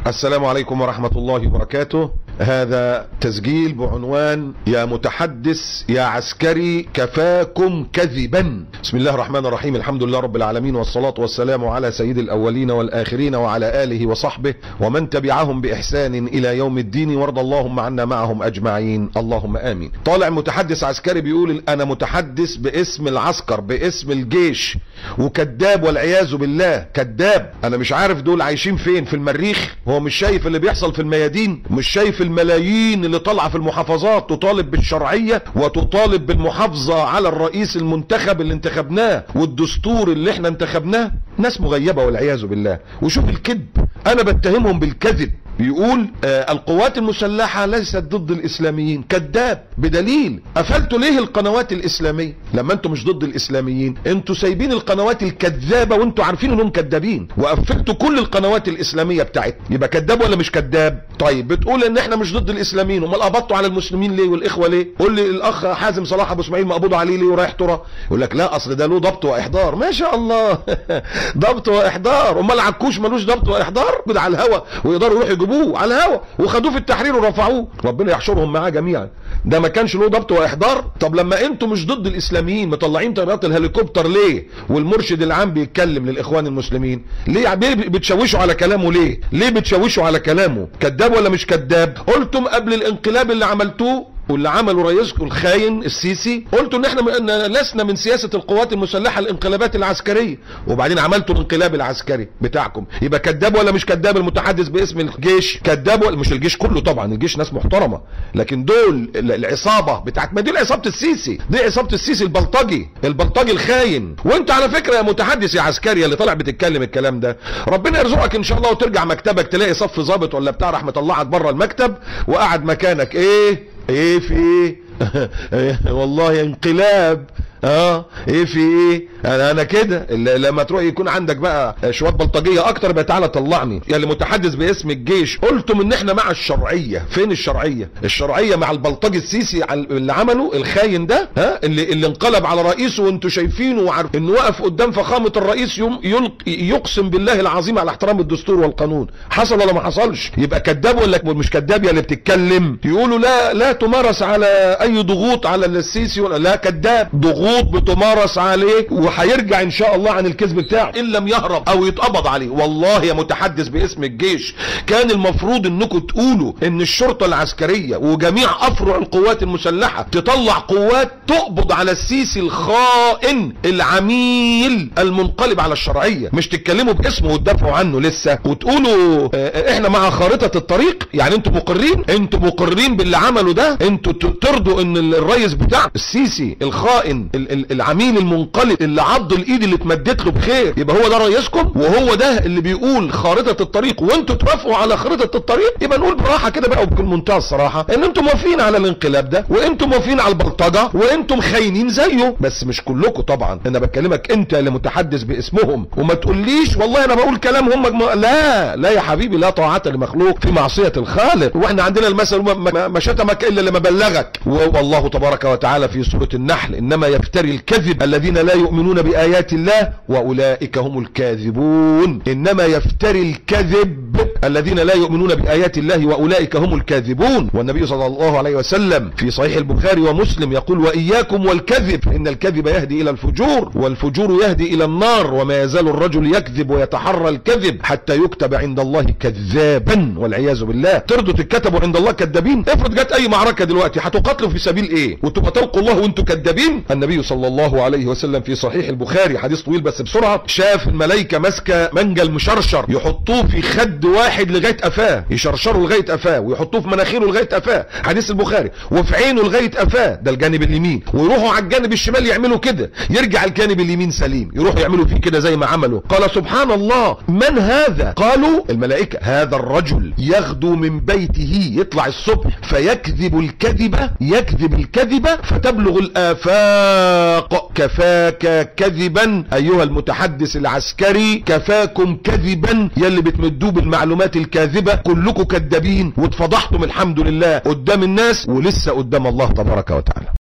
السلام عليكم ورحمة الله وبركاته. هذا تسجيل بعنوان يا متحدث يا عسكري كفاكم كذبا. بسم الله الرحمن الرحيم، الحمد لله رب العالمين، والصلاة والسلام على سيد الأولين والآخرين وعلى آله وصحبه ومن تبعهم بإحسان إلى يوم الدين، وارض اللهم عنا معهم أجمعين، اللهم آمين. طالع متحدث عسكري بيقول أنا متحدث باسم العسكر، باسم الجيش، وكذاب والعياذ بالله، كذاب. أنا مش عارف دول عايشين فين، في المريخ؟ هو مش شايف اللي بيحصل في الميادين؟ مش شايف الملايين اللي طالعه في المحافظات تطالب بالشرعية وتطالب بالمحافظة على الرئيس المنتخب اللي انتخبناه والدستور اللي احنا انتخبناه؟ ناس مغيبة والعياذ بالله. وشوف الكذب، انا بتهمهم بالكذب. بيقول القوات المسلحة ليست ضد الاسلاميين، كذاب. بدليل قفلتوا ليه القنوات الاسلامية لما انتوا مش ضد الاسلاميين؟ انتوا سايبين القنوات الكذابة وانتوا عارفين انهم كذابين، وقفلتوا كل القنوات الاسلامية بتاعتنا. يبقى كذاب ولا مش كذاب؟ طيب بتقول ان احنا مش ضد الاسلاميين، امال قبضتوا على المسلمين ليه والاخوة ليه؟ قول لي الاخ حازم صلاح ابو اسماعيل مقبوض عليه ليه ورايح ترى؟ يقول لك لا اصل ده له ضبط واحضار. ما شاء الله ضبط واحضار. امال عكوش ملوش ضبط واحضار؟ كده على الهوا ويقدروا يروحوا يجيبوه على الهوا، وخدوه في التحرير ورفعوه، ربنا يحشرهم معاه جميعا. ده ما كانش له ضبط واحضار؟ طب لما انتوا مش ضد الاسلاميين مطلعين طيارات الهليكوبتر ليه؟ والمرشد العام بيتكلم للاخوان المسلمين ليه؟ بتشوشوا على كلامه ليه؟ ليه بتشوشوا على كلامه؟ كذاب ولا مش كذاب؟ قلتم قبل الانقلاب اللي عملتوه واللي عملوا رئيسكم الخاين السيسي، قلتوا ان احنا لسنا من سياسة القوات المسلحة الانقلابات العسكرية، وبعدين عملتوا الانقلاب العسكري بتاعكم. يبقى كذاب ولا مش كذاب المتحدث باسم الجيش؟ كذاب ولا مش؟ الجيش كله طبعا، الجيش ناس محترمة، لكن دول العصابة بتاعت، ما دي عصابة السيسي، دي عصابة السيسي البلطجي الخاين. وانت على فكرة يا متحدث يا عسكري اللي طالع بتتكلم الكلام ده، ربنا يرزقك ان شاء الله وترجع مكتبك تلاقي صف ضابط ولا بتاع راح مطلعك بره المكتب وقعد مكانك. ايه في ايه؟ والله انقلاب. ايه في ايه؟ انا كده لما تروح يكون عندك بقى شويه بلطجيه اكتر بقى تعالى طلعني. يا اللي متحدث باسم الجيش، قلتم ان احنا مع الشرعيه. فين الشرعيه؟ الشرعيه مع البلطجي السيسي اللي عمله الخاين ده، اللي انقلب على رئيسه، وانتوا شايفينه وعارف انه واقف قدام فخامه الرئيس يقسم بالله العظيم على احترام الدستور والقانون. حصل ولا ما حصلش؟ يبقى كذاب ولا مش كذاب يا اللي بتتكلم؟ يقولوا لا تمارس على اي ضغوط على السيسي ولا لا، كذاب. ضغوط بتمارس عليه وهيرجع ان شاء الله عن الكذب بتاعه ان لم يهرب او يتقبض عليه. والله يا متحدث باسم الجيش كان المفروض انكم تقولوا ان الشرطة العسكرية وجميع افرع القوات المسلحة تطلع قوات تقبض على السيسي الخائن العميل المنقلب على الشرعية، مش تتكلموا باسمه وتدافعوا عنه لسه وتقولوا احنا مع خارطة الطريق. يعني انتوا مقرين باللي عمله ده؟ انتوا ترضوا ان الرئيس بتاع السيسي الخائن العميل المنقلب اللي عض الايد اللي اتمدت له بخير يبقى هو ده رئيسكم؟ وهو ده اللي بيقول خارطة الطريق وانتوا توافقوا على خارطة الطريق؟ يبقى نقول براحة كده بقى وبكل منتهى الصراحة ان انتم موافقين على الانقلاب ده، وانتم موافقين على البلطجة، وانتم خاينين زيه. بس مش كلكم طبعا، انا بكلمك انت اللي متحدث باسمهم، وما تقوليش والله انا بقول كلام هم لا يا حبيبي، لا طاعة لمخلوق في معصية الخالق. واحنا عندنا المثل ما شتمك الا لما بلغك. والله تبارك وتعالى في سورة النحل انما يفتري الكذب الذين لا يؤمنون بآيات الله واولئك هم الكاذبون. انما يفتري الكذب الذين لا يؤمنون بآيات الله واولئك هم الكاذبون. والنبي صلى الله عليه وسلم في صحيح البخاري ومسلم يقول واياكم والكذب ان الكذب يهدي الى الفجور والفجور يهدي الى النار وما يزال الرجل يكذب ويتحرى الكذب حتى يكتب عند الله كذابا والعياذ بالله. ترضوا تتكتبوا عند الله كذابين؟ افرض جت اي معركة دلوقتي هتقاتلوا في سبيل ايه وتبقى تلقوا الله وانتوا كذابين؟ النبي صلى الله عليه وسلم في صحيح البخاري، حديث طويل بس بسرعة، شاف الملائكة ماسكة منجل مشرشر يحطوه في خد واحد لغاية قفاه، يشرشروا لغاية قفاه ويحطوه في مناخيره لغاية قفاه، حديث البخاري، وفي عينه لغاية قفاه، ده الجانب اليمين، ويروحوا على الجانب الشمال يعملوا كده، يرجع الجانب اليمين سليم، يروحوا يعملوا فيه كده زي ما عملوا. قال سبحان الله من هذا؟ قالوا الملائكة هذا الرجل يغدو من بيته، يطلع الصبح فيكذب الكذبة فتبلغ الآفاق. كفاك كذبا ايها المتحدث العسكري، كفاكم كذبا يلي بتمدوه بالمعلومات الكاذبة. كلكم كذابين واتفضحتم الحمد لله قدام الناس ولسه قدام الله تبارك وتعالى.